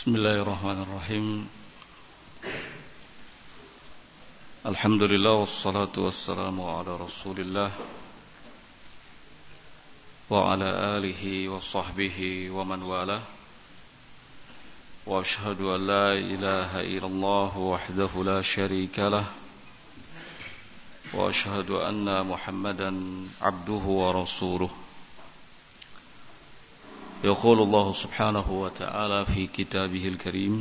Bismillahirrahmanirrahim. Alhamdulillah wassalatu wassalamu ala Rasulillah wa ala alihi wa sahbihi wa man walah. Wa ashhadu an la ilaha illallah wahdahu la syarika lah. Wa ashhadu anna Muhammadan abduhu wa rasuluh. يقول الله سبحانه وتعالى في كتابه الكريم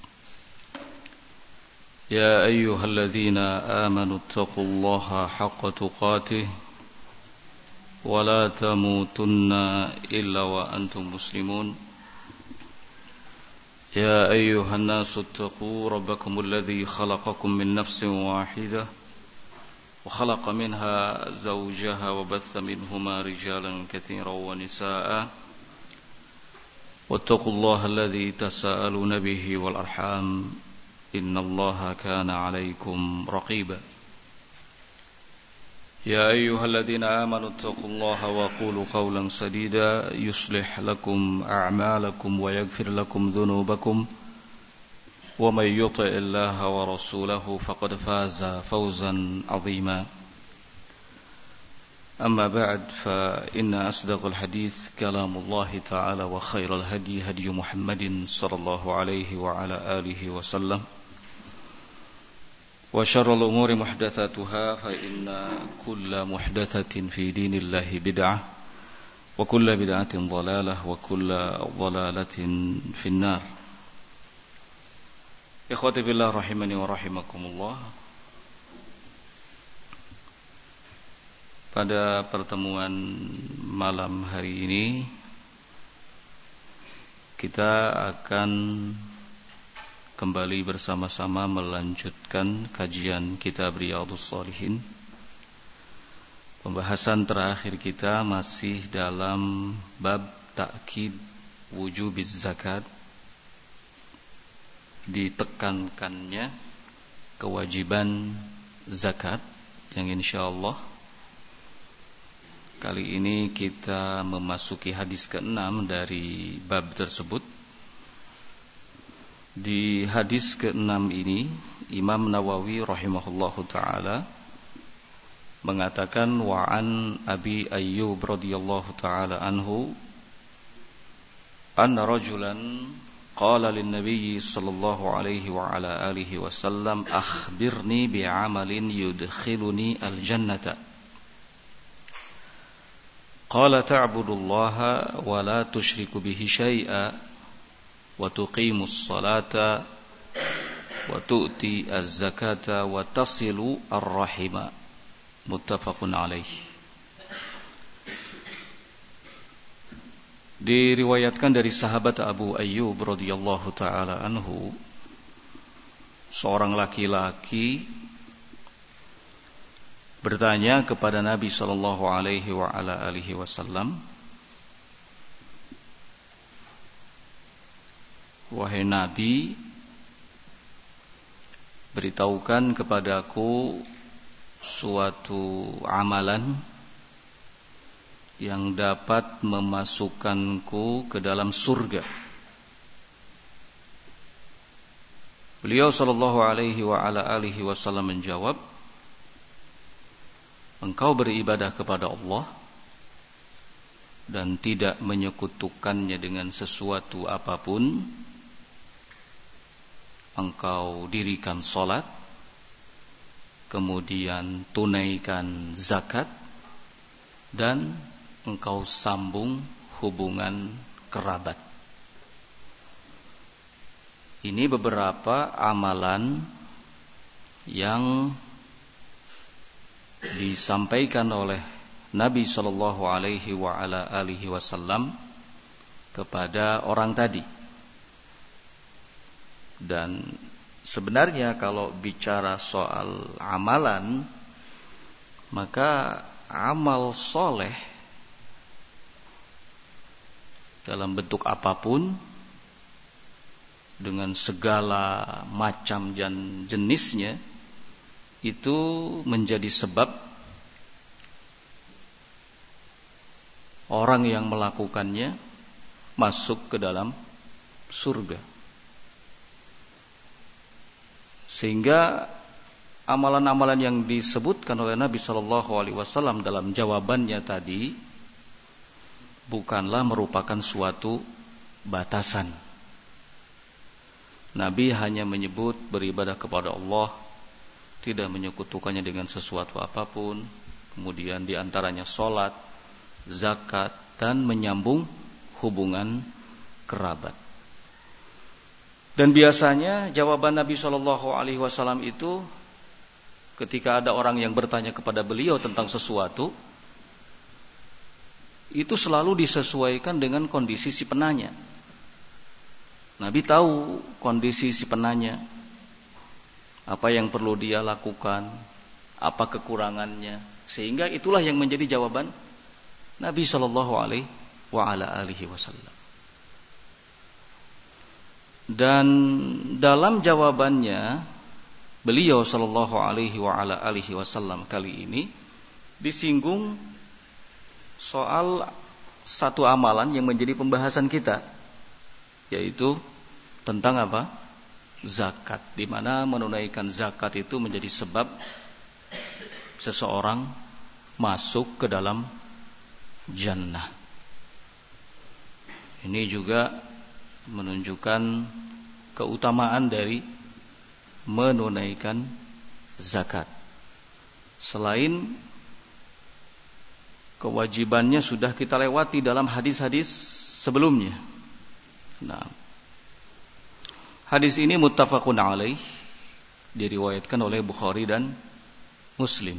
يا أيها الذين آمنوا اتقوا الله حق تقاته ولا تموتن إلا وأنتم مسلمون يا أيها الناس اتقوا ربكم الذي خلقكم من نفس واحدة وخلق منها زوجها وبث منهما رجالا كثيرا ونساء واتقوا الله الذي تساءلون به والأرحام إن الله كان عليكم رقيبا يا أيها الذين آمنوا اتقوا الله وقولوا قولا سديدا يصلح لكم أعمالكم ويغفر لكم ذنوبكم ومن يطع الله ورسوله فقد فاز فوزا عظيما أما بعد فإن أصدق الحديث كلام الله تعالى وخير الهدي هدي محمد صلى الله عليه وعلى آله وسلم وشر الأمور محدثاتها فإن كل محدثة في دين الله بدعة وكل بدعة ضلالة وكل ضلالة في النار إخوتي بالله رحمني ورحمكم الله. Pada pertemuan malam hari ini kita akan kembali bersama-sama melanjutkan kajian kitab Riyadhus Shalihin. Pembahasan terakhir kita masih dalam bab ta'kid wujubiz zakat, ditekankannya kewajiban zakat, yang insyaallah kali ini kita memasuki hadis ke-6 dari bab tersebut. Di hadis ke-6 ini Imam Nawawi rahimahullahu ta'ala mengatakan wa an Abi Ayyub radhiyallahu ta'ala anhu anna rajulan qala lin nabiy sallallahu alaihi wa ala alihi wasallam akhbirni bi'amalin yudkhiluni al-jannata. Qala ta'budullaha wa la tusyriku bihi syai'a wa tuqimus salata wa tu'ti az-zakata wa tasilu ar-rahima. Muttafaqun alaih. Diriwayatkan dari sahabat Abu Ayyub radhiyallahu taala anhu, seorang laki-laki bertanya kepada Nabi sallallahu alaihi wa ala alihi wasallam, wahai Nabi, beritahukan kepadaku suatu amalan yang dapat memasukkanku ke dalam surga. Beliau sallallahu alaihi wa ala alihi wasallam menjawab, engkau beribadah kepada Allah dan tidak menyekutukannya dengan sesuatu apapun. Engkau dirikan salat, kemudian tunaikan zakat, dan engkau sambung hubungan kerabat. Ini beberapa amalan yang disampaikan oleh Nabi sallallahu alaihi wa ala alihi wasallam kepada orang tadi. Dan sebenarnya kalau bicara soal amalan, maka amal soleh dalam bentuk apapun, dengan segala macam dan jenisnya, itu menjadi sebab orang yang melakukannya masuk ke dalam surga. Sehingga amalan-amalan yang disebutkan oleh Nabi Shallallahu Alaihi Wasallam dalam jawabannya tadi bukanlah merupakan suatu batasan. Nabi hanya menyebut beribadah kepada Allah, tidak menyekutukannya dengan sesuatu apapun. Kemudian diantaranya sholat, zakat, dan menyambung hubungan kerabat. Dan biasanya jawaban Nabi Shallallahu Alaihi Wasallam itu ketika ada orang yang bertanya kepada beliau tentang sesuatu, itu selalu disesuaikan dengan kondisi si penanya. Nabi tahu kondisi si penanya, apa yang perlu dia lakukan, apa kekurangannya, sehingga itulah yang menjadi jawaban Nabi Shallallahu Alaihi Wasallam. Dan dalam jawabannya beliau Shallallahu Alaihi Wasallam kali ini disinggung soal satu amalan yang menjadi pembahasan kita, yaitu tentang apa? Zakat, di mana menunaikan zakat itu menjadi sebab seseorang masuk ke dalam jannah. Ini juga menunjukkan keutamaan dari menunaikan zakat. Selain kewajibannya sudah kita lewati dalam hadis-hadis sebelumnya. Nah, hadis ini muttafaqun alaih, diriwayatkan oleh Bukhari dan Muslim.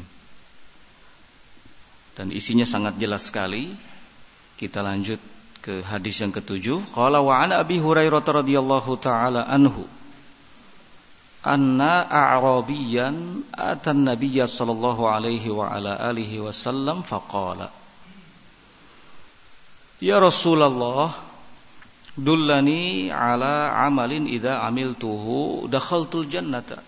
Dan isinya sangat jelas sekali. Kita lanjut ke hadis yang ke-7. Qala wa an Abi Hurairah radhiyallahu taala anhu anna a'rabiyyan atan nabiyya sallallahu alaihi wa ala alihi wasallam faqala ya Rasulullah dullani ala amalin idza amiltuhu dakhaltul jannata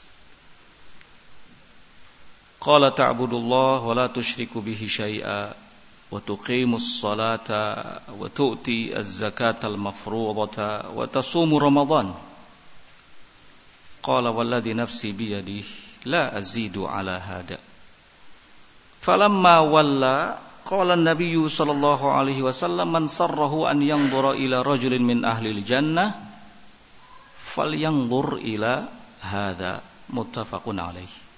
qala ta'budullah wa la tusyriku bihi syai'a wa tuqimus salata wa tu'ti az-zakata al-mafruḍata wa tasumu ramadan qala walladhi nafsi biyadihi la azidu ala hada falamma walla qala an-nabiy sallallahu alaihi wasallam man sarrahu an yanzura ila rajulin min ahli al-jannah falyanzur ila hadha muttafaqun alaihi.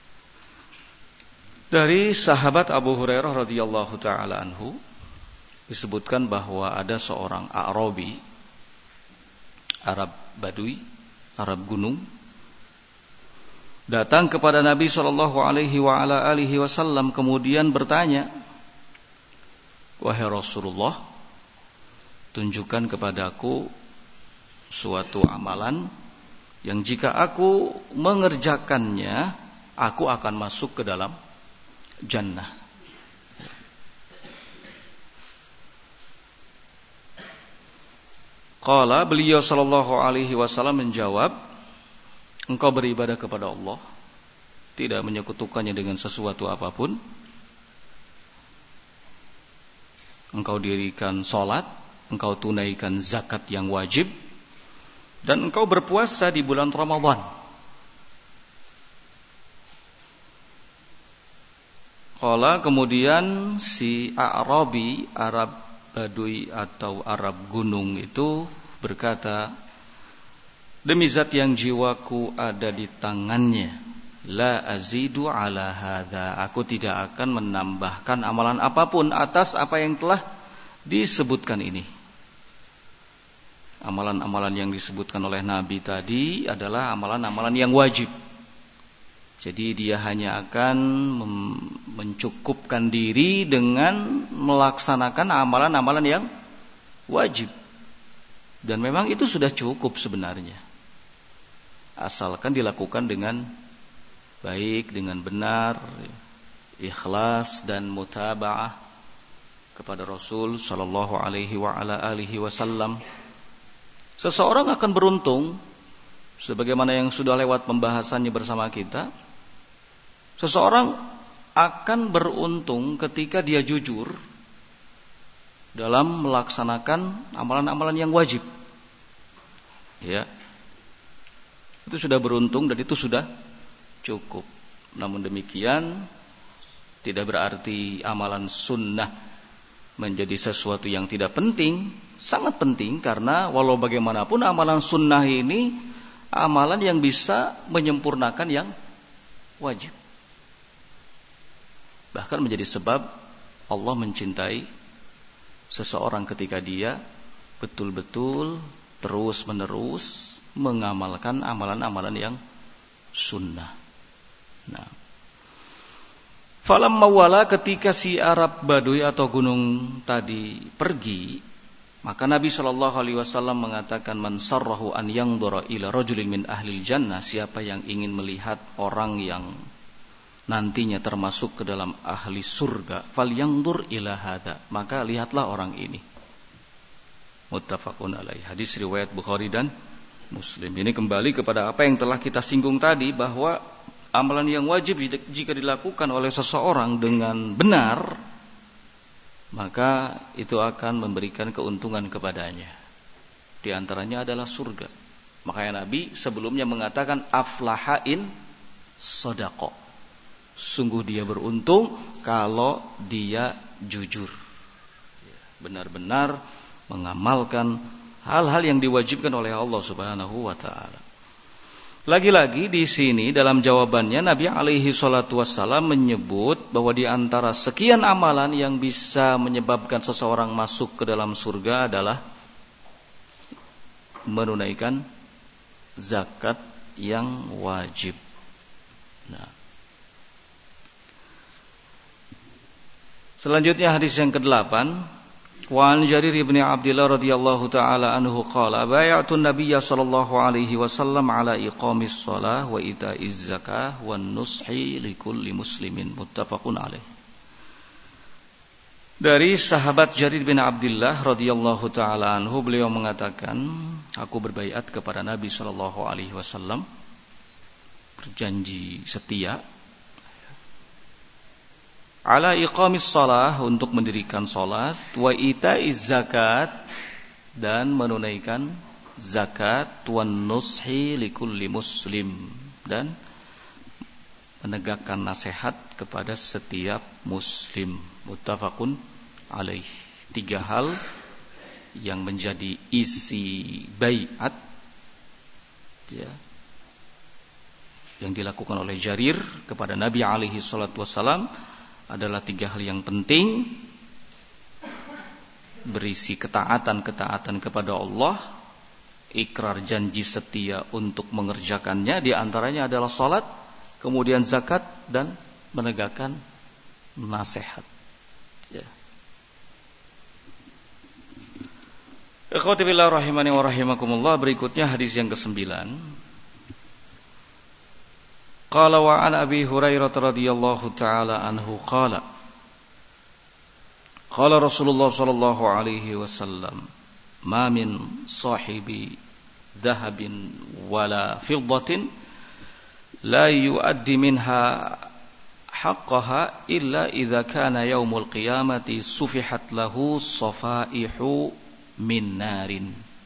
Dari sahabat Abu Hurairah radhiyallahu taala anhu disebutkan bahwa ada seorang A'rabi, Arab Badui, Arab gunung, datang kepada Nabi sallallahu alaihi wa ala alihi wasallam kemudian bertanya, "Wahai Rasulullah, tunjukkan kepadaku suatu amalan yang jika aku mengerjakannya, aku akan masuk ke dalam jannah." Qala, beliau sallallahu alaihi wasallam menjawab, engkau beribadah kepada Allah, tidak menyekutukannya dengan sesuatu apapun. Engkau dirikan salat, engkau tunaikan zakat yang wajib, dan engkau berpuasa di bulan Ramadan. Qala, kemudian si A'rabi, Arab Badui atau Arab gunung itu berkata, demi zat yang jiwaku ada di tangannya, la azidu ala hadza, aku tidak akan menambahkan amalan apapun atas apa yang telah disebutkan ini. Amalan-amalan yang disebutkan oleh Nabi tadi adalah amalan-amalan yang wajib. Jadi dia hanya akan mencukupkan diri dengan melaksanakan amalan-amalan yang wajib. Dan memang itu sudah cukup sebenarnya, asalkan dilakukan dengan baik, dengan benar, ikhlas dan mutaba'ah kepada Rasul sallallahu alaihi wa ala alihi wasallam. Seseorang akan beruntung, sebagaimana yang sudah lewat pembahasannya bersama kita. Seseorang akan beruntung ketika dia jujur dalam melaksanakan amalan-amalan yang wajib. Ya. Itu sudah beruntung dan itu sudah cukup. Namun demikian tidak berarti amalan sunnah menjadi sesuatu yang tidak penting. Sangat penting, karena walau bagaimanapun amalan sunnah ini amalan yang bisa menyempurnakan yang wajib. Bahkan menjadi sebab Allah mencintai seseorang ketika dia betul-betul terus-menerus mengamalkan amalan-amalan yang sunnah. Nah, falamma wala, ketika si Arab Baduy atau gunung tadi pergi, maka Nabi SAW mengatakan, man sarrahu an yangdura ila rajulin min ahlil jannah, siapa yang ingin melihat orang yang nantinya termasuk ke dalam ahli surga, falyangdur ila hadza, maka lihatlah orang ini. Muttafaqun alaih. Hadis riwayat Bukhari dan Muslim. Ini kembali kepada apa yang telah kita singgung tadi, bahwa amalan yang wajib jika dilakukan oleh seseorang dengan benar, maka itu akan memberikan keuntungan kepadanya. Di antaranya adalah surga. Makanya Nabi sebelumnya mengatakan, aflahain sodaqo, sungguh dia beruntung kalau dia jujur, benar-benar mengamalkan hal-hal yang diwajibkan oleh Allah Subhanahu wa ta'ala. Lagi-lagi di sini dalam jawabannya Nabi alaihi salatu wassalam menyebut bahwa di antara sekian amalan yang bisa menyebabkan seseorang masuk ke dalam surga adalah menunaikan zakat yang wajib. Nah, selanjutnya hadis yang ke-8, wa an Jarir bin Abdullah radhiyallahu taala anhu qala bay'atu an-nabiy sallallahu alaihi wasallam ala iqamis shalah wa ita'iz zakah wan nushi likulli muslimin, muttafaqun alaih. Dari sahabat Jarir bin Abdullah radhiyallahu taala anhu, beliau mengatakan, aku berbaiat kepada Nabi sallallahu alaihi wasallam, berjanji setia, ala iqamis shalah, untuk mendirikan salat, wa ita'iz zakat, dan menunaikan zakat, wan nushi likulli muslim, dan menegakkan nasihat kepada setiap muslim, muttafaqun alaih. 3 hal yang menjadi isi baiat, ya, yang dilakukan oleh Jarir kepada Nabi alaihi salatu wassalam adalah 3 hal yang penting, berisi ketaatan-ketaatan kepada Allah, ikrar janji setia untuk mengerjakannya, di antaranya adalah salat, kemudian zakat, dan menegakkan nasihat. Ya. Ikhwati billah rahimani wa rahimakumullah, berikutnya hadis yang ke-9. Qala wa an Abi Hurairah radhiyallahu ta'ala anhu qala qala Rasulullah sallallahu alaihi wasallam ma min sahibi dhahabin wala fiddatin la yuaddi minha haqqaha illa idza kana yaumul qiyamati sufihat lahu safaihu min narin.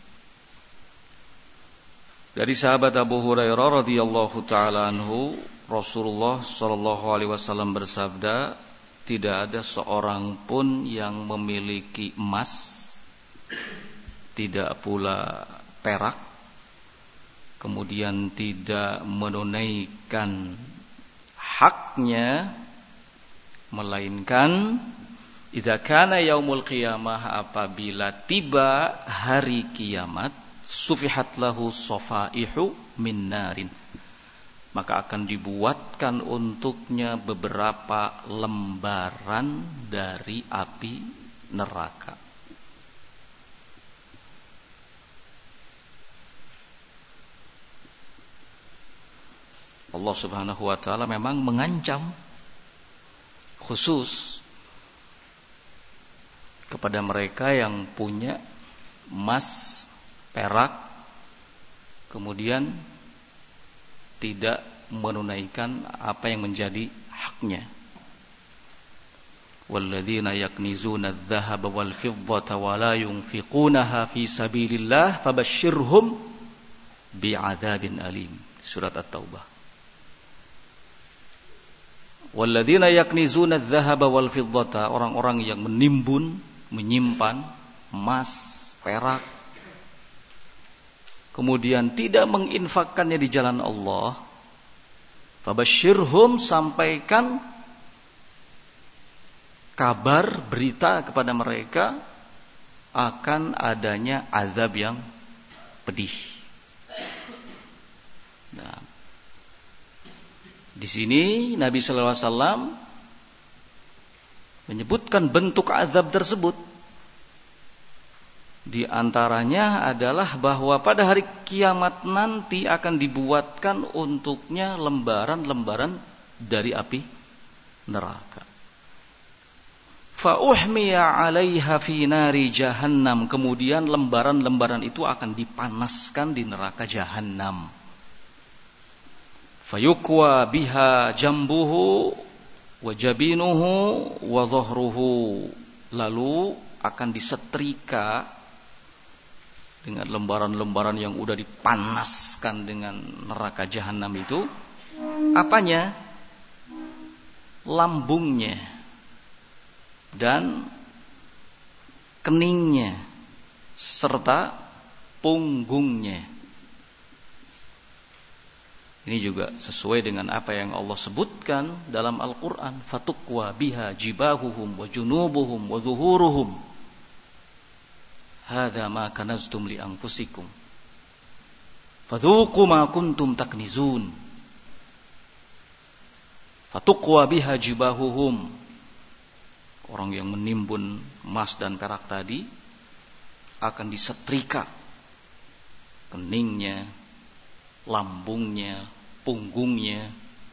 Dari sahabat Abu Hurairah radhiyallahu taala anhu, Rasulullah sallallahu alaihi wasallam bersabda, tidak ada seorang pun yang memiliki emas, tidak pula perak, kemudian tidak menunaikan haknya, melainkan idza kana yaumul qiyamah, apabila tiba hari kiamat, sufihat lahu safaihu min narin, maka akan dibuatkan untuknya beberapa lembaran dari api neraka. Allah Subhanahu wa taala memang mengancam khusus kepada mereka yang punya emas, perak, kemudian tidak menunaikan apa yang menjadi haknya. Walladzina yaknizuna adh-dhahaba wal fiddata wa la yunfiqunaha fi sabilillah fabashshirhum bi'adzabin alim. Surat At-Taubah. Walladzina yaknizuna adh-dhahaba wal fiddata, orang-orang yang menimbun, menyimpan emas, perak, kemudian tidak menginfakkannya di jalan Allah. Fabashshirhum, sampaikan kabar, berita kepada mereka akan adanya azab yang pedih. Nah, di sini Nabi sallallahu alaihi wasallam menyebutkan bentuk azab tersebut. Di antaranya adalah bahwa pada hari kiamat nanti akan dibuatkan untuknya lembaran-lembaran dari api neraka. Fa uhmiya 'alaiha fi nari jahannam, kemudian lembaran-lembaran itu akan dipanaskan di neraka Jahannam. Fayukwa biha jambuhu wa jabinuhu wa dhahruhu, lalu akan disetrika dengan lembaran-lembaran yang udah dipanaskan dengan neraka Jahannam itu. Apanya? Lambungnya dan keningnya serta punggungnya. Ini juga sesuai dengan apa yang Allah sebutkan dalam Al-Quran. Fatukwa biha jibahuhum wa junubuhum wa zuhuruhum. Hadha ma kanaztum li anfusikum. Fadhuqu ma kuntum taknizun. Fatukwa biha jibahuhum. Orang yang menimbun emas dan perak tadi akan disetrika keningnya, lambungnya, punggungnya.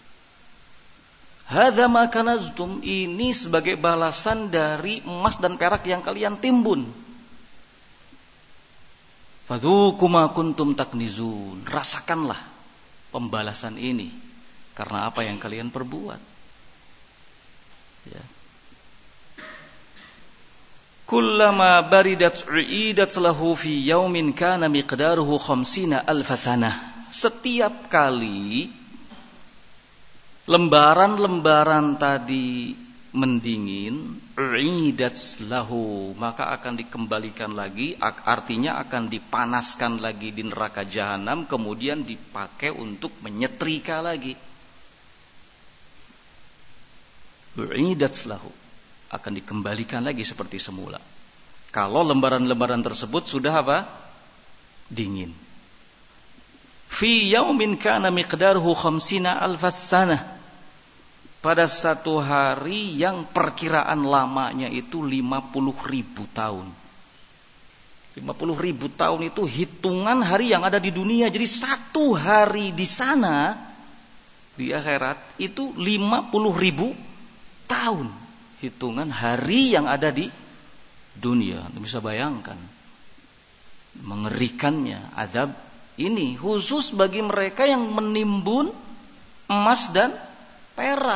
Hadza ma kanaztum, ini sebagai balasan dari emas dan perak yang kalian timbun. Fadzuqu ma kuntum taknizun, rasakanlah pembalasan ini karena apa yang kalian perbuat. Ya. Kullama baridat u'idat lahu fi yaumin kana miqdaruhu 50 alf sanah. Setiap kali lembaran-lembaran tadi mendingin, u'idat lahu, maka akan dikembalikan lagi, artinya akan dipanaskan lagi di neraka Jahannam, kemudian dipakai untuk menyetrika lagi. U'idat lahu, akan dikembalikan lagi seperti semula. Kalau lembaran-lembaran tersebut sudah apa? Dingin. Fi yaumin kana miqdaruhu 50 alf sanah. Pada satu hari yang perkiraan lamanya itu 50.000 tahun. 50.000 tahun itu hitungan hari yang ada di dunia. Jadi satu hari di sana, di akhirat, itu 50.000 tahun. Hitungan hari yang ada di dunia. Anda bisa bayangkan mengerikannya azab ini, khusus bagi mereka yang menimbun emas dan perak,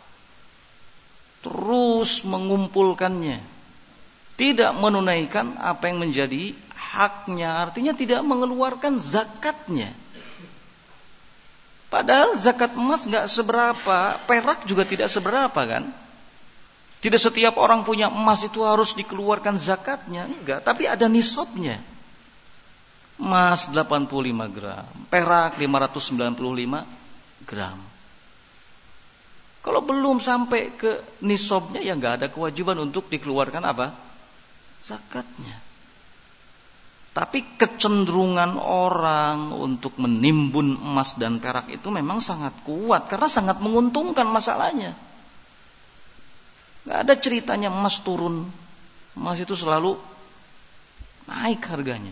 terus mengumpulkannya, tidak menunaikan apa yang menjadi haknya, artinya tidak mengeluarkan zakatnya. Padahal zakat emas gak seberapa, perak juga tidak seberapa kan. Tidak setiap orang punya emas itu harus dikeluarkan zakatnya, enggak, tapi ada nisabnya. Emas 85 gram, perak 595 gram. Kalau belum sampai ke nisabnya, ya enggak ada kewajiban untuk dikeluarkan apa? Zakatnya. Tapi kecenderungan orang untuk menimbun emas dan perak itu memang sangat kuat, karena sangat menguntungkan masalahnya. Gak ada ceritanya emas turun. Emas itu selalu naik harganya.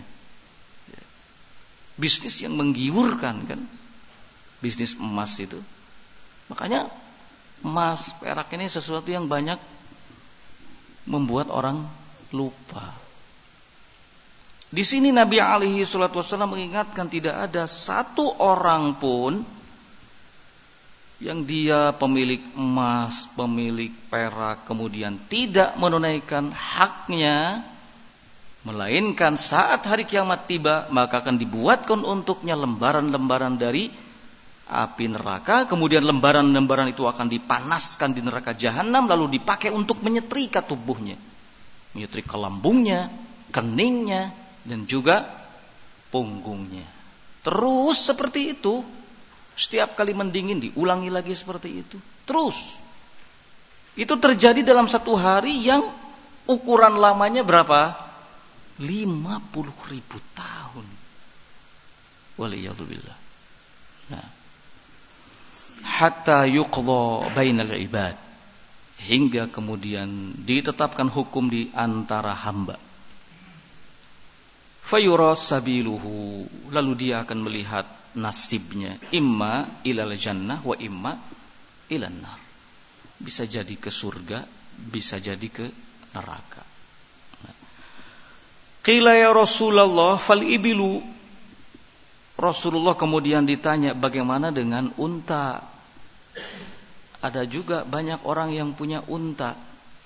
Bisnis yang menggiurkan kan, bisnis emas itu. Makanya emas, perak ini sesuatu yang banyak membuat orang lupa. Di sini Nabi alaihi salatu wasallam mengingatkan tidak ada satu orang pun yang dia pemilik emas, pemilik perak, kemudian tidak menunaikan haknya, Melainkan saat hari kiamat tiba, maka akan dibuatkan untuknya lembaran-lembaran dari api neraka. Kemudian lembaran-lembaran itu akan dipanaskan di neraka jahanam, lalu dipakai untuk menyetrika tubuhnya. Menyetrika lambungnya, keningnya, dan juga punggungnya. Terus seperti itu. Setiap kali mendingin diulangi lagi seperti itu. Terus. Itu terjadi dalam satu hari yang ukuran lamanya berapa? 50.000 tahun. Waliyadzubillah. Nah. Hatta yuqdha bainal ibad. Hingga kemudian ditetapkan hukum di antara hamba. Fayura sabiluhu. Lalu dia akan melihat nasibnya. Imma ilal jannah wa imma ilan nar. Bisa jadi ke surga, bisa jadi ke neraka. Qila ya Rasulullah fal ibilu. Rasulullah kemudian ditanya, bagaimana dengan unta? Ada juga banyak orang yang punya unta.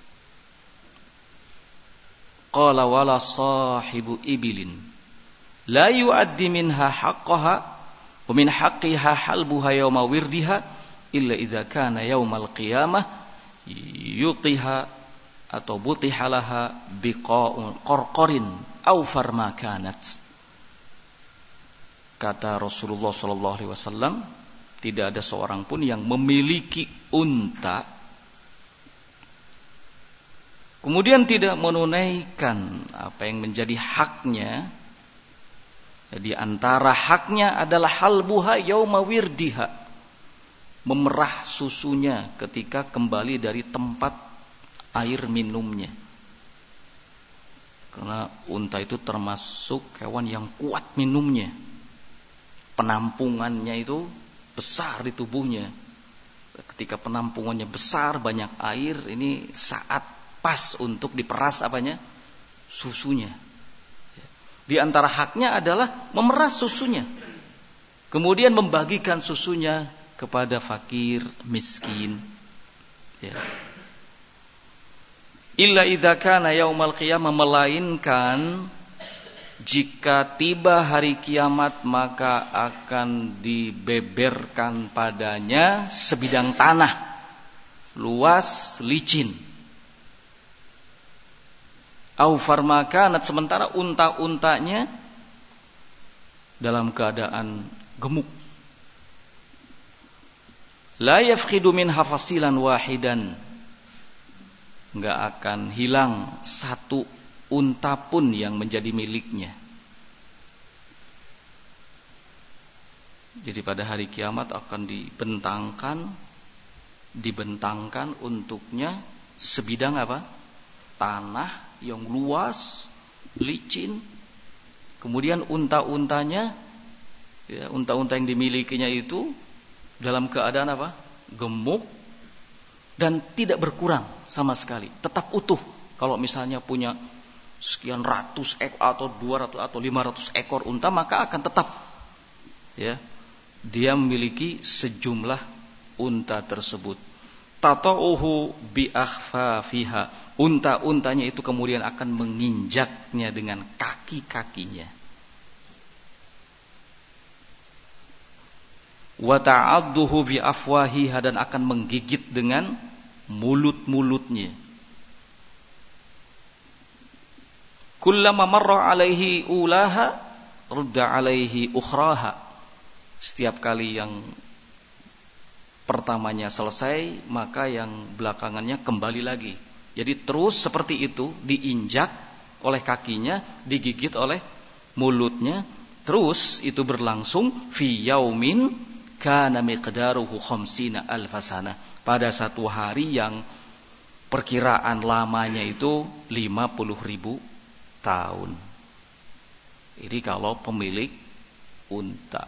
Qala wala sahibu ibilin la yu'addi minha haqqaha wa min haqqiha halbuha yawma wirdiha illa idza kana yawmal qiyamah yutiha atau butihalaha biqa'un qarqarin aw farma kanat. Kata Rasulullah sallallahu alaihi wasallam, tidak ada seorang pun yang memiliki unta kemudian tidak menunaikan apa yang menjadi haknya. Di antara haknya adalah halbuha yauma wirdiha, memerah susunya ketika kembali dari tempat air minumnya. Karena unta itu termasuk hewan yang kuat minumnya. Penampungannya itu besar di tubuhnya. Ketika penampungannya besar, banyak air, ini saat pas untuk diperas apanya? Susunya. Di antara haknya adalah memeras susunya. Kemudian membagikan susunya kepada fakir, miskin. Ya. Illa idza kana yaumal qiyamah, melainkan jika tiba hari kiamat maka akan dibeberkan padanya sebidang tanah luas licin. Au farmakanat, sementara unta-untanya dalam keadaan gemuk. La yafqidu minha fasilan wahidan, enggak akan hilang satu unta pun yang menjadi miliknya. Jadi pada hari kiamat akan dibentangkan untuknya sebidang apa? Tanah yang luas, licin. Kemudian unta-untanya, ya, unta-unta yang dimilikinya itu dalam keadaan apa? Gemuk dan tidak berkurang sama sekali, tetap utuh. Kalau misalnya punya sekian ratus ekor atau 200 atau 500 ekor unta, maka akan tetap, ya, dia memiliki sejumlah unta tersebut. Tata'uhu bi akhfafiha, unta-untanya itu kemudian akan menginjaknya dengan kaki-kakinya. Wa ta'adduhu bi afwahiha, dan akan menggigit dengan mulut-mulutnya. Kullama marra alaihi ulaha rudda alaihi ukhraha. Setiap kali yang pertamanya selesai, maka yang belakangannya kembali lagi. Jadi terus seperti itu, diinjak oleh kakinya, digigit oleh mulutnya, terus itu berlangsung fi yaumin kana miqdaruhu khamsina alfasana, pada satu hari yang perkiraan lamanya itu 50.000 tahun. Ini kalau pemilik unta.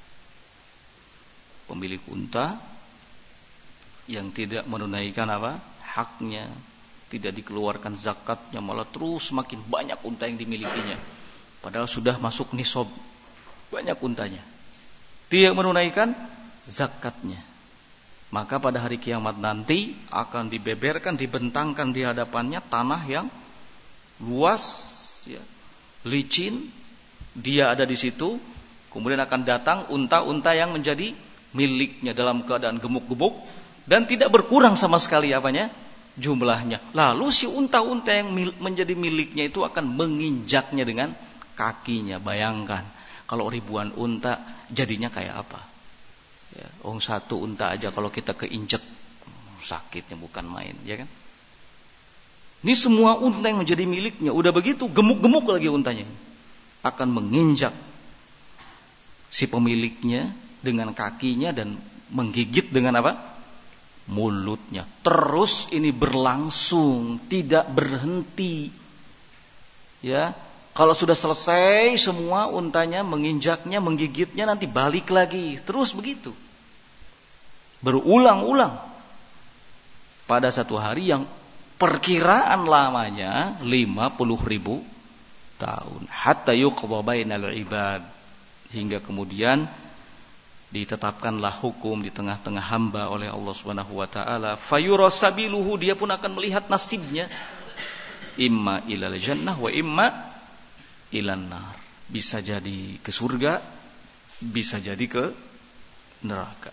Pemilik unta yang tidak menunaikan apa? Haknya, tidak dikeluarkan zakatnya, malah terus semakin banyak unta yang dimilikinya. Padahal sudah masuk nisab, banyak untanya. Tidak menunaikan zakatnya. Maka pada hari kiamat nanti akan dibeberkan, dibentangkan di hadapannya tanah yang luas, ya, licin, dia ada di situ, kemudian akan datang unta-unta yang menjadi miliknya dalam keadaan gemuk-gemuk dan tidak berkurang sama sekali apanya? Jumlahnya. Lalu si unta-unta yang menjadi miliknya itu akan menginjaknya dengan kakinya. Bayangkan kalau ribuan unta jadinya kayak apa? Ya, satu unta aja kalau kita keinjek sakitnya bukan main, ya kan? Ini semua unta yang menjadi miliknya, udah begitu gemuk-gemuk lagi untanya, akan menginjak si pemiliknya dengan kakinya dan menggigit dengan apa? Mulutnya. Terus ini berlangsung, tidak berhenti. Ya, kalau sudah selesai semua untanya menginjaknya, menggigitnya, nanti balik lagi, terus begitu. Berulang-ulang. Pada satu hari yang perkiraan lamanya 50.000 tahun. Hatta yuqda bainal ibad. Hingga kemudian ditetapkanlah hukum di tengah-tengah hamba oleh Allah Subhanahu wa taala. Fayura sabiluhu, dia pun akan melihat nasibnya. Imma ilal jannah wa imma ilan nar. Bisa jadi ke surga, bisa jadi ke neraka.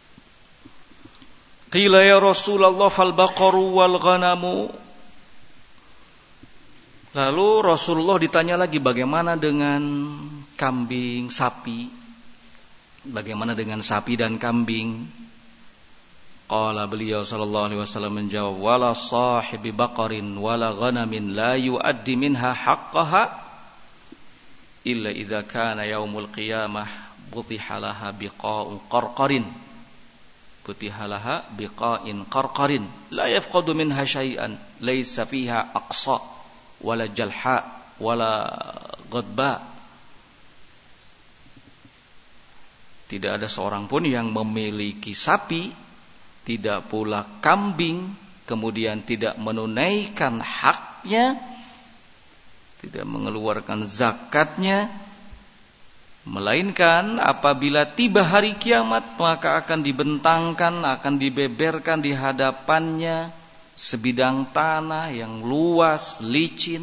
Qila ya Rasulullah fal baqaru wal ghanamu. Lalu Rasulullah ditanya lagi, bagaimana dengan kambing, sapi? Bagaimana dengan sapi dan kambing? Qala, beliau sallallahu alaihi wasallam menjawab, wala sahibi baqarin wala ghanamin la yuaddi minha haqqaha illa idza kana yaumul qiyamah butihalaha biqa'un qarqarin. Butihalaha biqa'in qarqarin la yafqadu minha syai'an laysa fiha aqsa wala jalha wala ghadba. Tidak ada seorang pun yang memiliki sapi, tidak pula kambing, kemudian tidak menunaikan haknya, tidak mengeluarkan zakatnya, melainkan apabila tiba hari kiamat maka akan dibentangkan, akan dibeberkan di hadapannya sebidang tanah yang luas, licin,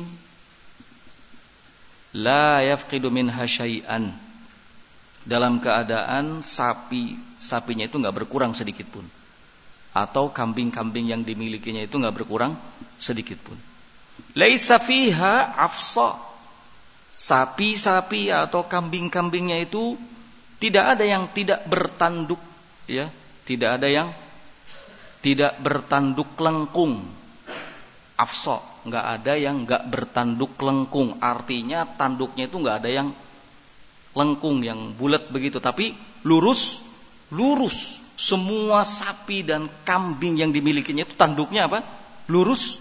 la yafqidu minha syai'an, dalam keadaan sapinya itu enggak berkurang sedikit pun, atau kambing-kambing yang dimilikinya itu enggak berkurang sedikit pun. Laisa fiha afsa, sapi-sapi atau kambing-kambingnya itu tidak ada yang tidak bertanduk, ya, tidak ada yang tidak bertanduk lengkung. Afsa, enggak ada yang enggak bertanduk lengkung. Artinya tanduknya itu enggak ada yang lengkung, yang bulat begitu, tapi lurus. Semua sapi dan kambing yang dimilikinya itu tanduknya apa? Lurus.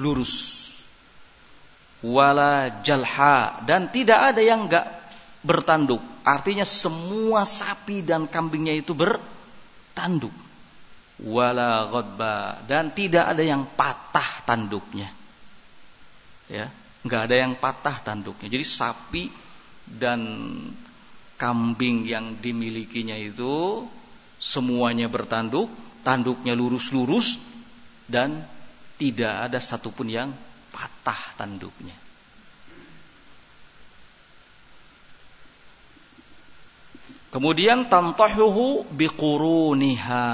Wala jalha, dan tidak ada yang enggak bertanduk. Artinya semua sapi dan kambingnya itu bertanduk. Wala ghadba, dan tidak ada yang patah tanduknya. Ya, enggak ada yang patah tanduknya. Jadi sapi dan kambing yang dimilikinya itu semuanya bertanduk, tanduknya lurus-lurus, dan tidak ada satupun yang patah tanduknya. Kemudian tantahuhu biquruniha,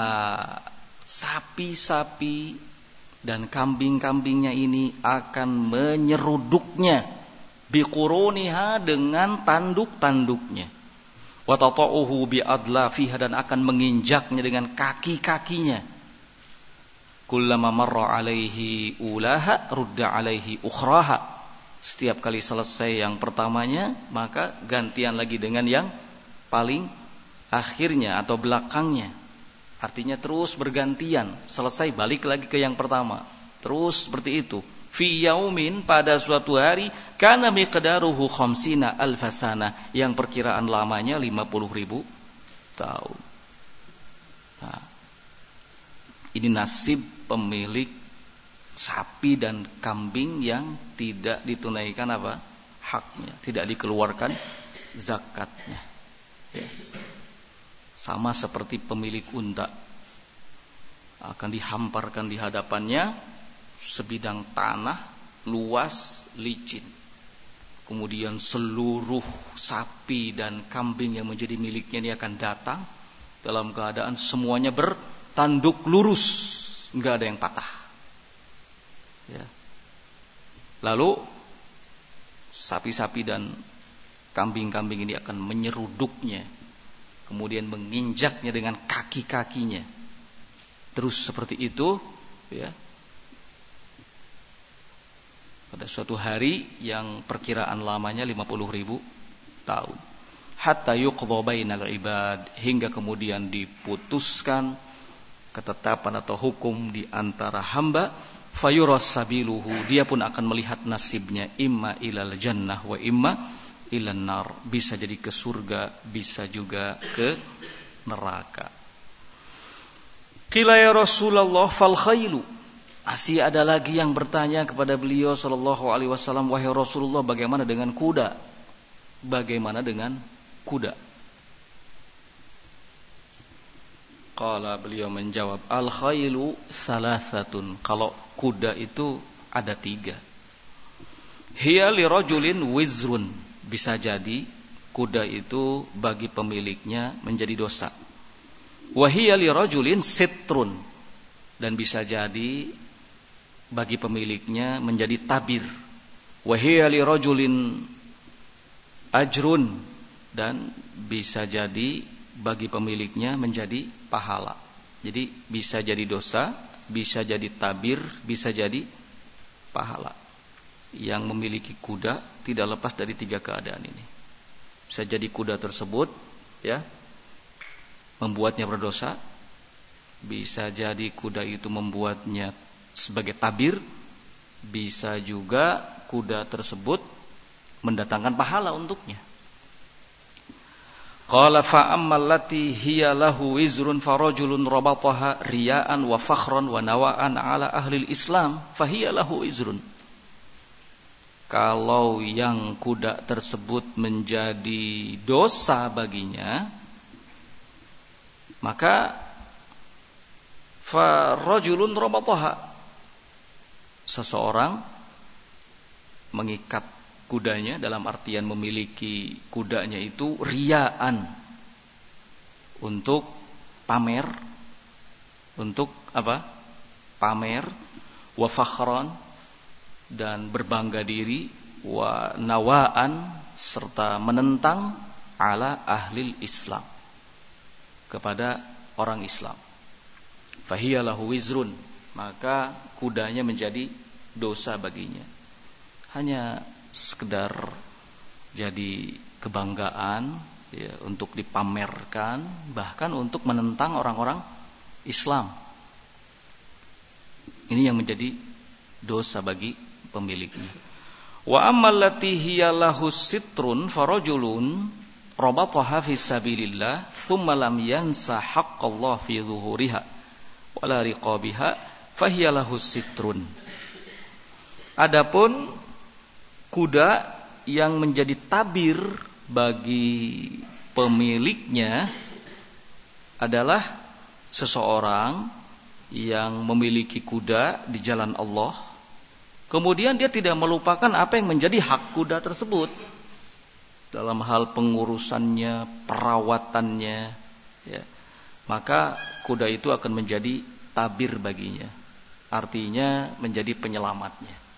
sapi-sapi dan kambing-kambingnya ini akan menyeruduknya, biquruniha, dengan tanduk-tanduknya. Wa tata'uhu biadlafiha, dan akan menginjaknya dengan kaki-kakinya. Kullama marra alaihi ulaha rudda alaihi ukhraha. Setiap kali selesai yang pertamanya, maka gantian lagi dengan yang paling akhirnya atau belakangnya. Artinya terus bergantian, selesai balik lagi ke yang pertama. Terus seperti itu. Fi yaumin, pada suatu hari, kana miqdaruhu khamsina alfasana, yang perkiraan lamanya 50.000 tahun. Nah, ini nasib pemilik sapi dan kambing yang tidak ditunaikan apa? Haknya, tidak dikeluarkan zakatnya. Ya. Sama seperti pemilik unta, akan dihamparkan di hadapannya sebidang tanah luas, licin. kemudian seluruh sapi dan kambing yang menjadi miliknya ini akan datang dalam keadaan semuanya bertanduk lurus, enggak ada yang patah. Ya. Lalu sapi-sapi dan kambing-kambing ini akan menyeruduknya, kemudian menginjaknya dengan kaki-kakinya. Terus seperti itu, ya. Pada suatu hari yang perkiraan lamanya 50.000 tahun. Hatta yuqdha bainal ibad, hingga kemudian diputuskan ketetapan atau hukum di antara hamba. Fayuras sabiluhu, dia pun akan melihat nasibnya, imma ilal jannah wa imma ilan nar, bisa jadi ke surga, bisa juga ke neraka. Qila ya Rasulullah fal khailu, masih ada lagi yang bertanya kepada beliau sallallahu alaihi wasallam, wahai Rasulullah, bagaimana dengan kuda? Bagaimana dengan kuda? Qala, beliau menjawab, al khailu salasatun, kalau kuda itu ada 3. Hiya li rajulin wizrun, bisa jadi kuda itu bagi pemiliknya menjadi dosa. Wa hiya li rajulin sitrun, dan bisa jadi bagi pemiliknya menjadi tabir. Wa hiya li rajulin ajrun, dan bisa jadi bagi pemiliknya menjadi pahala. Jadi bisa jadi dosa, bisa jadi tabir, bisa jadi pahala. Yang memiliki kuda tidak lepas dari 3 keadaan ini. Bisa jadi kuda tersebut, ya, membuatnya berdosa. Bisa jadi kuda itu membuatnya sebagai tabir. Bisa juga kuda tersebut mendatangkan pahala untuknya. Qala fa ammal lati hiya lahu wizrun farajulun rabataha riya'an wa fakhran wa nawa'an ala ahli Islam fahiya lahu wizrun. Kalau yang kuda tersebut menjadi dosa baginya, maka farajulun rabataha, seseorang mengikat kudanya, dalam artian memiliki kudanya itu riyaan, untuk pamer. Untuk apa? Pamer. Wa fakhran, dan berbangga diri. Wa nawaan, serta menentang ala ahli Islam, kepada orang Islam. Fahiya lahu wizrun, maka kudanya menjadi dosa baginya. Hanya sekedar jadi kebanggaan, ya, untuk dipamerkan, bahkan untuk menentang orang-orang Islam. Ini yang menjadi dosa bagi pemiliknya. Wa ammal lati hiya lahu sitrun farajulun rabataha fi sabilillah thumma lam yansa haqqallah fi zuhuriha wala riqabiha fahiya lahu sitrun. Adapun kuda yang menjadi tabir bagi pemiliknya adalah seseorang yang memiliki kuda di jalan Allah, kemudian dia tidak melupakan apa yang menjadi hak kuda tersebut dalam hal pengurusannya, perawatannya, ya. Maka kuda itu akan menjadi tabir baginya, artinya menjadi penyelamatnya.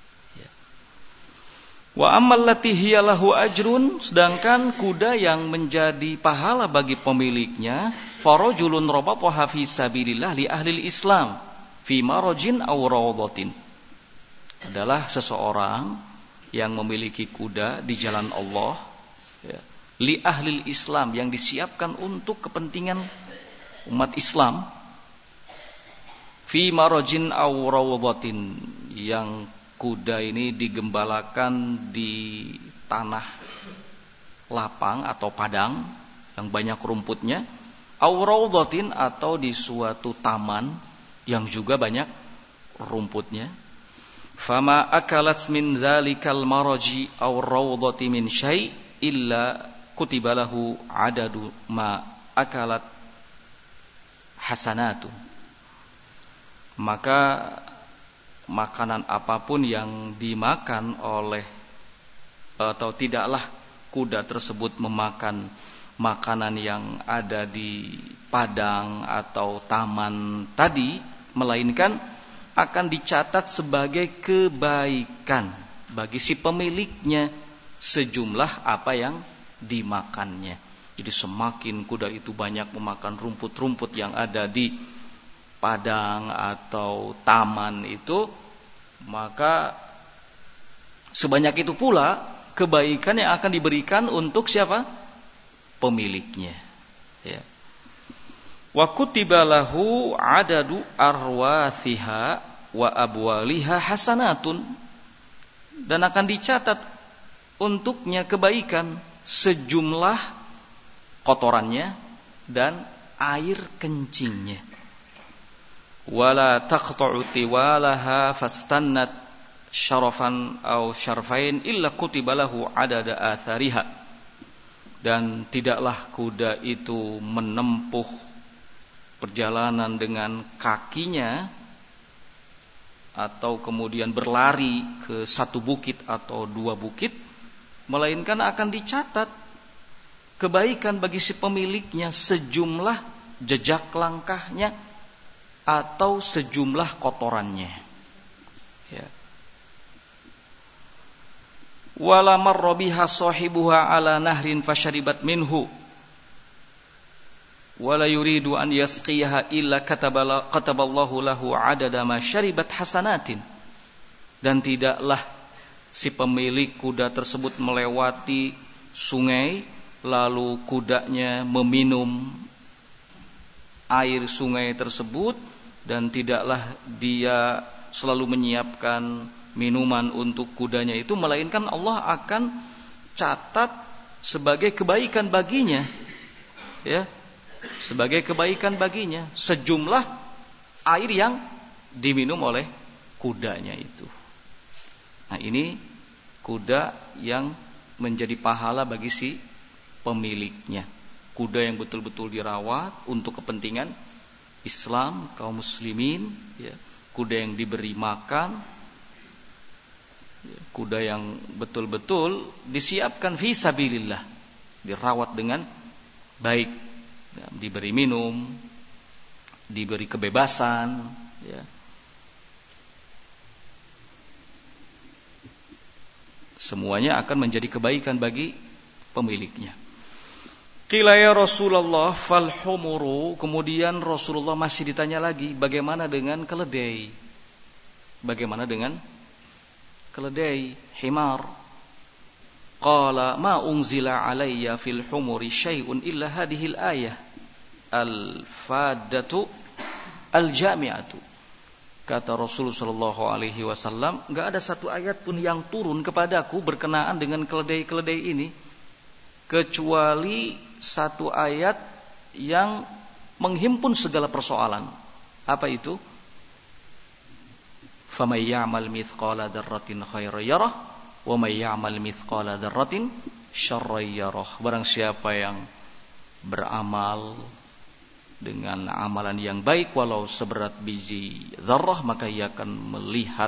Wa ammal lati hiya lahu ajrun, sedangkan kuda yang menjadi pahala bagi pemiliknya, farajulun rabataha fi sabilillah li ahli Islam fi marajin aw rawdatin, adalah seseorang yang memiliki kuda di jalan Allah, ya, li ahli Islam, yang disiapkan untuk kepentingan umat Islam, fi marajin aw rawdatin, yang kuda ini digembalakan di tanah lapang atau padang yang banyak rumputnya, aw rawdatin, atau di suatu taman yang juga banyak rumputnya. Fama akalat min dzalikal maraji aw rawdati min syai' illa kutiba lahu adadu ma akalat hasanatu. Maka makanan apapun yang dimakan oleh atau tidaklah kuda tersebut memakan makanan yang ada di padang atau taman tadi, melainkan akan dicatat sebagai kebaikan bagi si pemiliknya sejumlah apa yang dimakannya. Jadi semakin kuda itu banyak memakan rumput-rumput yang ada di padang atau taman itu, maka sebanyak itu pula kebaikan yang akan diberikan untuk siapa? Pemiliknya. Ya. Wa kutiba lahu adadu arwathiha wa abwaliha hasanatun, dan akan dicatat untuknya kebaikan sejumlah kotorannya dan air kencingnya. Wala taqta'u tiwalaha fastannat syarafan aw syarfain illa kutiba lahu adada athariha, dan tidaklah kuda itu menempuh perjalanan dengan kakinya atau kemudian berlari ke satu bukit atau dua bukit, melainkan akan dicatat kebaikan bagi si pemiliknya sejumlah jejak langkahnya atau sejumlah kotorannya. Ya. Wala marra biha sahibuha ala nahrin fasharibat minhu wala yuridu an yasqiyaha illa kataballahu lahu adada ma syaribat hasanatin, dan tidaklah si pemilik kuda tersebut melewati sungai lalu kudanya meminum air sungai tersebut, dan tidaklah dia selalu menyiapkan minuman untuk kudanya itu, melainkan Allah akan catat sebagai kebaikan baginya, ya, sebagai kebaikan baginya sejumlah air yang diminum oleh kudanya itu. Nah, ini kuda yang menjadi pahala bagi si pemiliknya, kuda yang betul-betul dirawat untuk kepentingan Islam, kaum muslimin, ya, kuda yang diberi makan, kuda yang betul-betul disiapkan fi sabilillah, dirawat dengan baik, ya, diberi minum, diberi kebebasan, ya. Semuanya akan menjadi kebaikan bagi pemiliknya. Qila ya Rasulullah fal humuru, kemudian Rasulullah masih ditanya lagi, bagaimana dengan keledai? Bagaimana dengan keledai, himar? Qala ma unzila alayya fil humuri syai'un illa hadhil ayah al-fadatu al-jami'atu. Kata Rasulullah sallallahu alaihi wasallam, enggak ada satu ayat pun yang turun kepadaku berkenaan dengan keledai-keledai ini kecuali satu ayat yang menghimpun segala persoalan. Apa itu? Faman ya'mal mithqala dzarratin khairan yarah wa may ya'mal mithqala dzarratin syarran yarah. Barang siapa yang beramal dengan amalan yang baik walau seberat biji dzarrah, maka ia akan melihat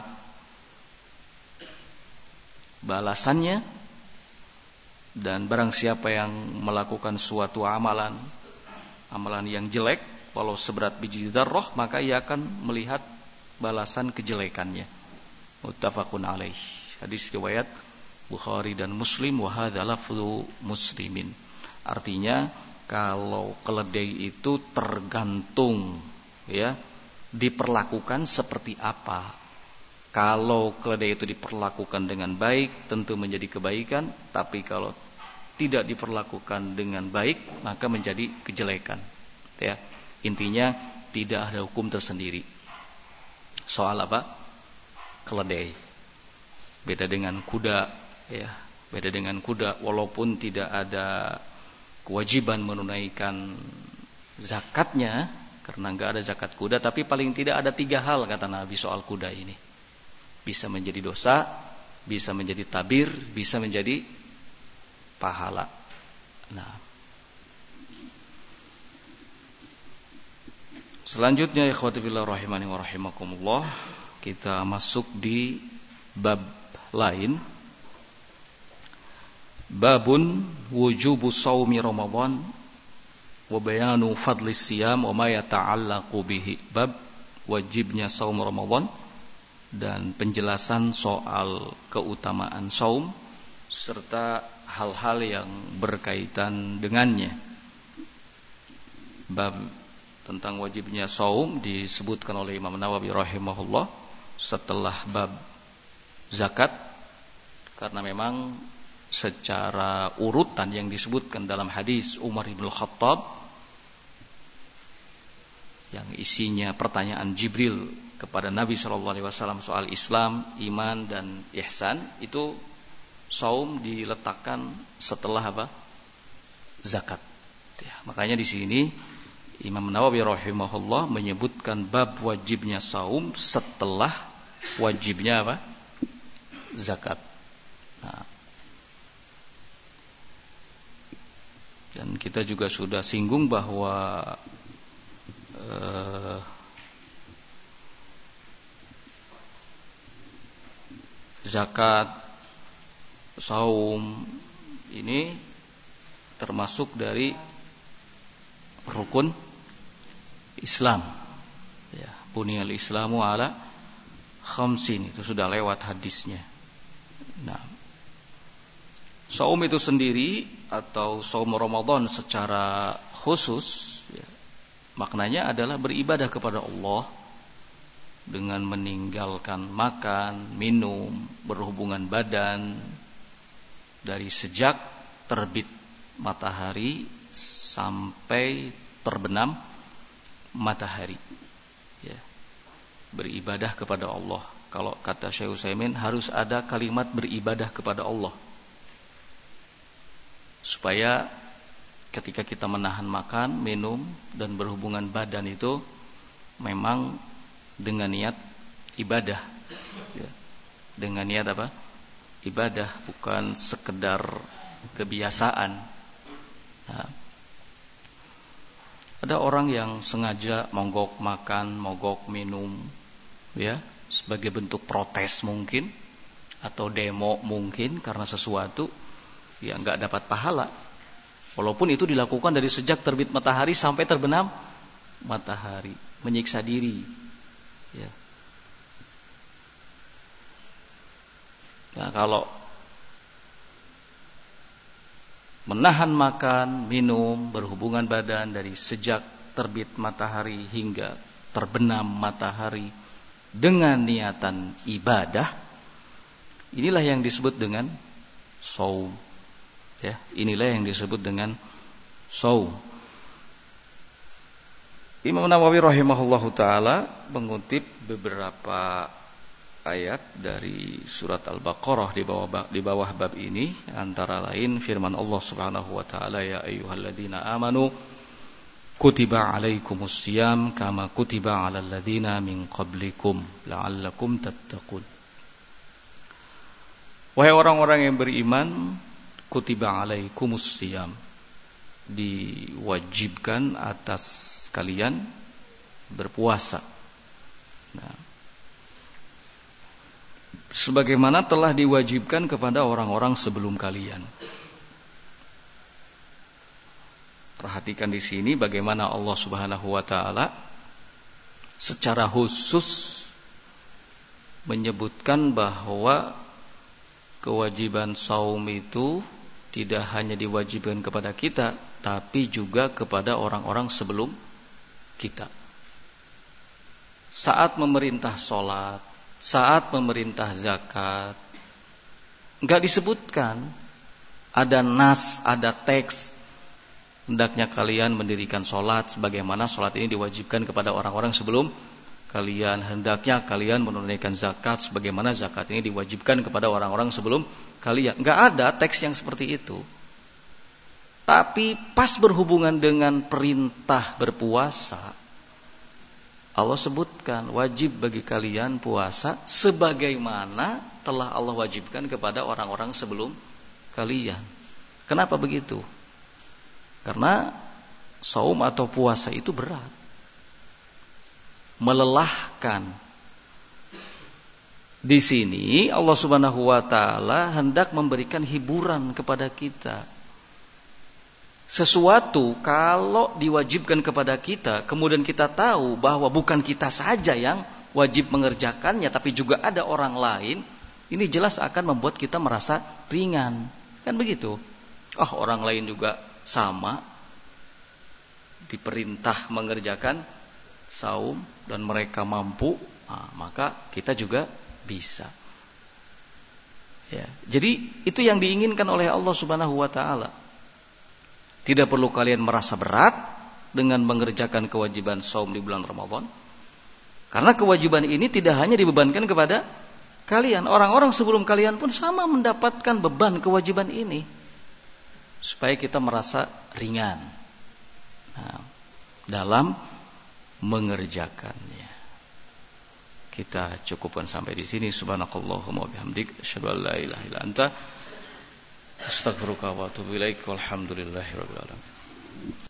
balasannya. Dan barang siapa yang melakukan suatu amalan yang jelek walau seberat biji dzarrah, maka ia akan melihat balasan kejelekannya. Muttafaqun alaih. Hadis riwayat Bukhari dan Muslim, wa hadza lafzu Muslimin. Artinya kalau keledai itu tergantung, ya, diperlakukan seperti apa. Kalau keledai itu diperlakukan dengan baik, tentu menjadi kebaikan, tapi kalau tidak diperlakukan dengan baik, maka menjadi kejelekan. Ya, intinya tidak ada hukum tersendiri soal apa? Keledai. Beda dengan kuda, ya. Beda dengan kuda, walaupun tidak ada kewajiban menunaikan zakatnya, karena enggak ada zakat kuda, tapi paling tidak ada 3 hal kata Nabi soal kuda ini. Bisa menjadi dosa, bisa menjadi tabir, bisa menjadi pahala. Nah, selanjutnya ikhwati fillah rahimani wa rahimakumullah, kita masuk di bab lain, Babun wujubu shaumi Ramadan wa bayanu fadli siyam wa ma yata'allaqu bihi. Bab wajibnya saum Ramadan dan penjelasan soal keutamaan saum serta hal-hal yang berkaitan dengannya. Bab tentang wajibnya saum disebutkan oleh Imam Nawawi rahimahullah setelah bab zakat, karena memang secara urutan yang disebutkan dalam hadis Umar bin Khattab yang isinya pertanyaan Jibril kepada Nabi SAW soal Islam, iman dan ihsan, itu saum diletakkan setelah apa? Zakat. Ya, makanya di sini Imam Nawawi rahimahullah menyebutkan bab wajibnya saum setelah wajibnya apa? Zakat. Nah, dan kita juga sudah singgung bahwa zakat, saum ini termasuk dari rukun Islam. Ya, buniyal Islamu ala khamsin, itu sudah lewat hadisnya. Nah, saum itu sendiri atau saum Ramadan secara khusus, ya, maknanya adalah beribadah kepada Allah dengan meninggalkan makan, minum, berhubungan badan dari sejak terbit matahari sampai terbenam matahari. Ya, beribadah kepada Allah. Kalau kata Syekh Utsaimin harus ada kalimat beribadah kepada Allah, supaya ketika kita menahan makan, minum dan berhubungan badan itu memang dengan niat ibadah, ya. Dengan niat apa? Ibadah, bukan sekedar kebiasaan. Nah, ada orang yang sengaja mogok makan, mogok minum, ya, sebagai bentuk protes mungkin, atau demo mungkin karena sesuatu, ya nggak dapat pahala. Walaupun itu dilakukan dari sejak terbit matahari sampai terbenam matahari, menyiksa diri. Ya. Nah, kalau menahan makan, minum, berhubungan badan dari sejak terbit matahari hingga terbenam matahari dengan niatan ibadah, inilah yang disebut dengan shaum. Ya, inilah yang disebut dengan shaum. Imam Nawawi rahimahullahu taala mengutip beberapa ayat dari surat Al-Baqarah di bawah bab ini, antara lain firman Allah Subhanahu wa taala, ya ayyuhalladzina amanu kutiba alaikumus syiyam kama kutiba alal ladzina min qablikum la'allakum tattaqun. Wahai orang-orang yang beriman, kutiba alaikumus syiyam, diwajibkan atas kalian berpuasa. Nah, sebagaimana telah diwajibkan kepada orang-orang sebelum kalian. Perhatikan di sini bagaimana Allah Subhanahu wa taala secara khusus menyebutkan bahwa kewajiban saum itu tidak hanya diwajibkan kepada kita, tapi juga kepada orang-orang sebelum kita. Saat memerintah sholat, saat memerintah zakat, enggak disebutkan ada nas, ada teks, hendaknya kalian mendirikan sholat sebagaimana sholat ini diwajibkan kepada orang-orang sebelum kalian, hendaknya kalian menunaikan zakat sebagaimana zakat ini diwajibkan kepada orang-orang sebelum kalian. Enggak ada teks yang seperti itu. Tapi pas berhubungan dengan perintah berpuasa, Allah sebutkan wajib bagi kalian puasa sebagaimana telah Allah wajibkan kepada orang-orang sebelum kalian. Kenapa begitu? Karena saum atau puasa itu berat, melelahkan, Di sini Allah Subhanahu wa taala hendak memberikan hiburan kepada kita. Sesuatu kalau diwajibkan kepada kita, kemudian kita tahu bahwa bukan kita saja yang wajib mengerjakannya, tapi juga ada orang lain, ini jelas akan membuat kita merasa ringan. Kan begitu? Orang lain juga sama diperintah mengerjakan saum dan mereka mampu, maka kita juga bisa. Ya, jadi itu yang diinginkan oleh Allah Subhanahu wa taala. Tidak perlu kalian merasa berat dengan mengerjakan kewajiban saum di bulan Ramadan. Karena kewajiban ini tidak hanya dibebankan kepada kalian, orang-orang sebelum kalian pun sama mendapatkan beban kewajiban ini. Supaya kita merasa ringan dalam mengerjakannya. Kita cukupkan sampai di sini. Subhanakallahumma wa bihamdik, asyhadu an la ilaha illa anta, astaghfiruka wa atubu ilaik. Walhamdulillahirabbil alamin.